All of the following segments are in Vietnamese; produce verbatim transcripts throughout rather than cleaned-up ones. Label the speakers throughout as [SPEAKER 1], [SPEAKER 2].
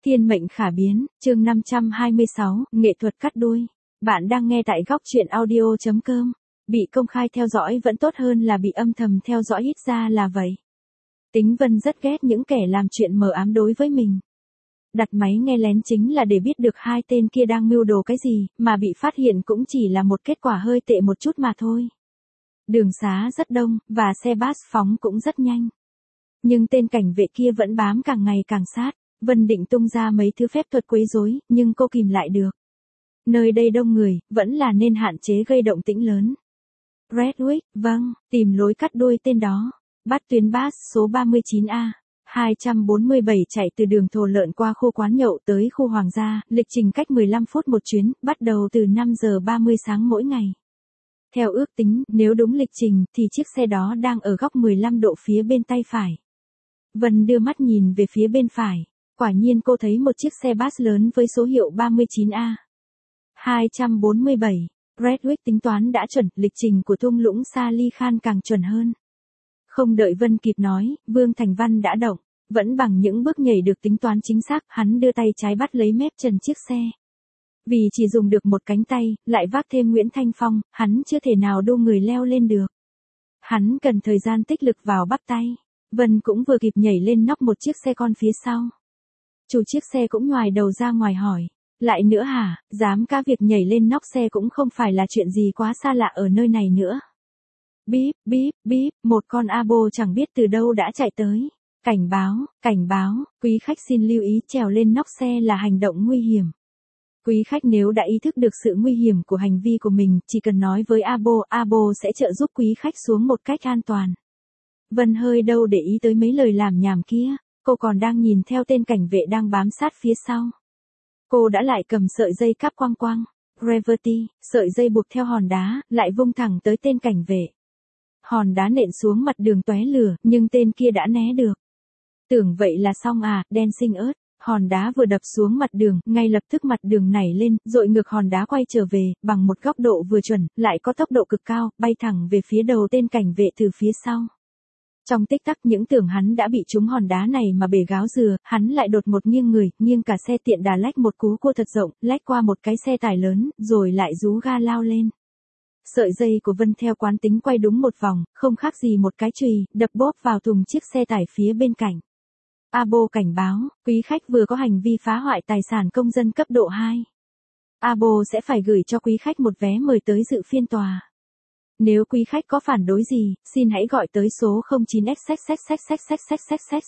[SPEAKER 1] Thiên mệnh khả biến, chương năm trăm hai mươi sáu, nghệ thuật cắt đuôi. Bạn đang nghe tại góc truyện audio chấm com. Bị công khai theo dõi vẫn tốt hơn là bị âm thầm theo dõi, ít ra là vậy. Tính Vân rất ghét những kẻ làm chuyện mờ ám đối với mình. Đặt máy nghe lén chính là để biết được hai tên kia đang mưu đồ cái gì, mà bị phát hiện cũng chỉ là một kết quả hơi tệ một chút mà thôi. Đường xá rất đông, và xe bus phóng cũng rất nhanh. Nhưng tên cảnh vệ kia vẫn bám càng ngày càng sát. Vân định tung ra mấy thứ phép thuật quấy rối, nhưng cô kìm lại được. Nơi đây đông người, vẫn là nên hạn chế gây động tĩnh lớn. Redwick, vâng, tìm lối cắt đuôi tên đó. Bắt tuyến bus số ba mươi chín A, hai trăm bốn mươi bảy chạy từ đường Thổ Lợn qua khu quán nhậu tới khu Hoàng gia, lịch trình cách mười lăm phút một chuyến, bắt đầu từ năm giờ ba mươi sáng mỗi ngày. Theo ước tính, nếu đúng lịch trình, thì chiếc xe đó đang ở góc mười lăm độ phía bên tay phải. Vân đưa mắt nhìn về phía bên phải. Quả nhiên cô thấy một chiếc xe bus lớn với số hiệu ba mươi chín A. hai trăm bốn mươi bảy. Redwick tính toán đã chuẩn, lịch trình của thung lũng Sali Khan càng chuẩn hơn. Không đợi Vân kịp nói, Vương Thành Văn đã động. Vẫn bằng những bước nhảy được tính toán chính xác, hắn đưa tay trái bắt lấy mép trần chiếc xe. Vì chỉ dùng được một cánh tay, lại vác thêm Nguyễn Thanh Phong, hắn chưa thể nào đu người leo lên được. Hắn cần thời gian tích lực vào bắp tay. Vân cũng vừa kịp nhảy lên nóc một chiếc xe con phía sau. Chủ chiếc xe cũng ngoài đầu ra ngoài hỏi. Lại nữa hả, dám cá việc nhảy lên nóc xe cũng không phải là chuyện gì quá xa lạ ở nơi này nữa. Bíp, bíp, bíp, một con abo chẳng biết từ đâu đã chạy tới. Cảnh báo, cảnh báo, quý khách xin lưu ý trèo lên nóc xe là hành động nguy hiểm. Quý khách nếu đã ý thức được sự nguy hiểm của hành vi của mình, chỉ cần nói với abo, abo sẽ trợ giúp quý khách xuống một cách an toàn. Vân hơi đâu để ý tới mấy lời làm nhảm kia. Cô còn đang nhìn theo tên cảnh vệ đang bám sát phía sau. Cô đã lại cầm sợi dây cáp quăng quăng. Gravity, sợi dây buộc theo hòn đá, lại vung thẳng tới tên cảnh vệ. Hòn đá nện xuống mặt đường tóe lửa, nhưng tên kia đã né được. Tưởng vậy là xong à, đen xinh ớt. Hòn đá vừa đập xuống mặt đường, ngay lập tức mặt đường nảy lên, dội ngược hòn đá quay trở về, bằng một góc độ vừa chuẩn, lại có tốc độ cực cao, bay thẳng về phía đầu tên cảnh vệ từ phía sau. Trong tích tắc những tưởng hắn đã bị trúng hòn đá này mà bể gáo dừa, hắn lại đột một nghiêng người, nghiêng cả xe tiện đà lách một cú cua thật rộng, lách qua một cái xe tải lớn, rồi lại rú ga lao lên. Sợi dây của Vân theo quán tính quay đúng một vòng, không khác gì một cái chùy, đập bóp vào thùng chiếc xe tải phía bên cạnh. Abo cảnh báo, quý khách vừa có hành vi phá hoại tài sản công dân cấp độ hai. Abo sẽ phải gửi cho quý khách một vé mời tới dự phiên tòa. Nếu quý khách có phản đối gì, xin hãy gọi tới số không chín x x x x x x x x x.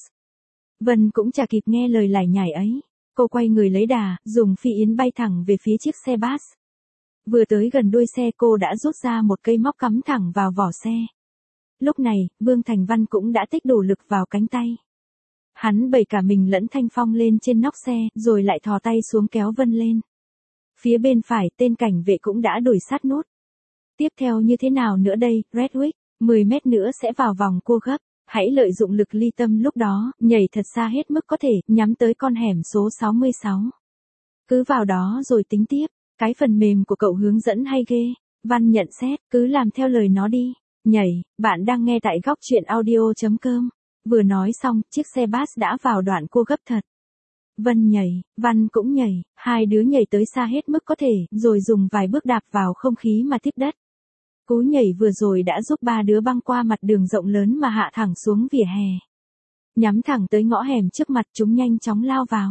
[SPEAKER 1] Vân cũng chả kịp nghe lời lải nhải ấy. Cô quay người lấy đà, dùng phi yến bay thẳng về phía chiếc xe bus. Vừa tới gần đuôi xe cô đã rút ra một cây móc cắm thẳng vào vỏ xe. Lúc này, Vương Thành Văn cũng đã tích đủ lực vào cánh tay. Hắn bẩy cả mình lẫn Thanh Phong lên trên nóc xe, rồi lại thò tay xuống kéo Vân lên. Phía bên phải, tên cảnh vệ cũng đã đuổi sát nốt. Tiếp theo như thế nào nữa đây, Redwick, mười mét nữa sẽ vào vòng cua gấp, hãy lợi dụng lực ly tâm lúc đó, nhảy thật xa hết mức có thể, nhắm tới con hẻm số sáu mươi sáu. Cứ vào đó rồi tính tiếp, cái phần mềm của cậu hướng dẫn hay ghê, Văn nhận xét, cứ làm theo lời nó đi, nhảy, bạn đang nghe tại góc truyện audio chấm com. Vừa nói xong, chiếc xe bus đã vào đoạn cua gấp thật. Vân nhảy, Văn cũng nhảy, hai đứa nhảy tới xa hết mức có thể, rồi dùng vài bước đạp vào không khí mà tiếp đất. Cú nhảy vừa rồi đã giúp ba đứa băng qua mặt đường rộng lớn mà hạ thẳng xuống vỉa hè. Nhắm thẳng tới ngõ hẻm trước mặt, chúng nhanh chóng lao vào.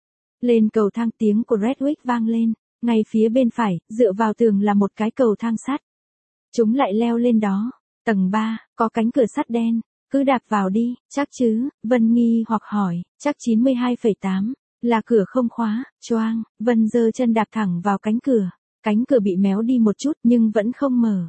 [SPEAKER 1] Lên cầu thang, tiếng của Redwick vang lên, ngay phía bên phải, dựa vào tường là một cái cầu thang sắt. Chúng lại leo lên đó. Tầng ba, có cánh cửa sắt đen, cứ đạp vào đi, chắc chứ, Vân nghi hoặc hỏi, chắc chín mươi hai phẩy tám, là cửa không khóa, choang, Vân giơ chân đạp thẳng vào cánh cửa. Cánh cửa bị méo đi một chút nhưng vẫn không mở.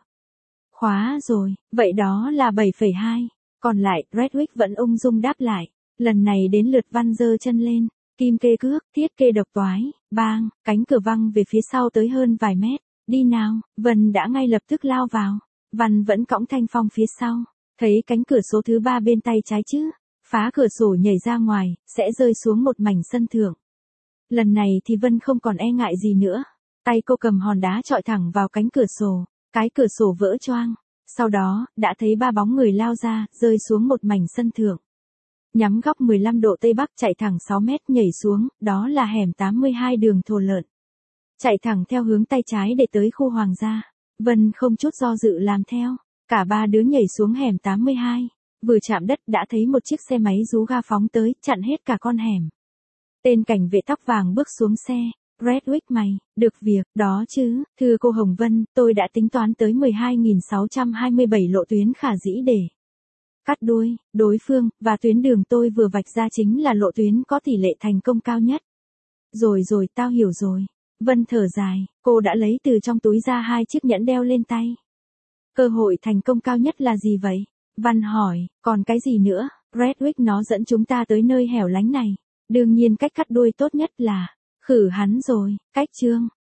[SPEAKER 1] Khóa rồi, vậy đó là bảy phẩy hai. Còn lại, Redwick vẫn ung dung đáp lại. Lần này đến lượt Văn giơ chân lên. Kim kê cước, thiết kê độc toái, bang, cánh cửa văng về phía sau tới hơn vài mét. Đi nào, Vân đã ngay lập tức lao vào. Văn vẫn cõng Thanh Phong phía sau. Thấy cánh cửa số thứ ba bên tay trái chứ. Phá cửa sổ nhảy ra ngoài, sẽ rơi xuống một mảnh sân thượng. Lần này thì Vân không còn e ngại gì nữa. Tay cô cầm hòn đá chọi thẳng vào cánh cửa sổ. Cái cửa sổ vỡ choang. Sau đó, đã thấy ba bóng người lao ra, rơi xuống một mảnh sân thượng. Nhắm góc mười lăm độ Tây Bắc chạy thẳng sáu mét nhảy xuống, đó là hẻm tám mươi hai đường Thổ Lợn. Chạy thẳng theo hướng tay trái để tới khu Hoàng gia. Vân không chút do dự làm theo. Cả ba đứa nhảy xuống hẻm tám mươi hai. Vừa chạm đất đã thấy một chiếc xe máy rú ga phóng tới, chặn hết cả con hẻm. Tên cảnh vệ tóc vàng bước xuống xe. Redwick mày, được việc, đó chứ, thưa cô Hồng Vân, tôi đã tính toán tới mười hai nghìn sáu trăm hai mươi bảy lộ tuyến khả dĩ để cắt đuôi, đối phương, và tuyến đường tôi vừa vạch ra chính là lộ tuyến có tỷ lệ thành công cao nhất. Rồi rồi, tao hiểu rồi. Vân thở dài, cô đã lấy từ trong túi ra hai chiếc nhẫn đeo lên tay. Cơ hội thành công cao nhất là gì vậy? Văn hỏi, còn cái gì nữa? Redwick nó dẫn chúng ta tới nơi hẻo lánh này. Đương nhiên cách cắt đuôi tốt nhất là khử hắn rồi, cách chương.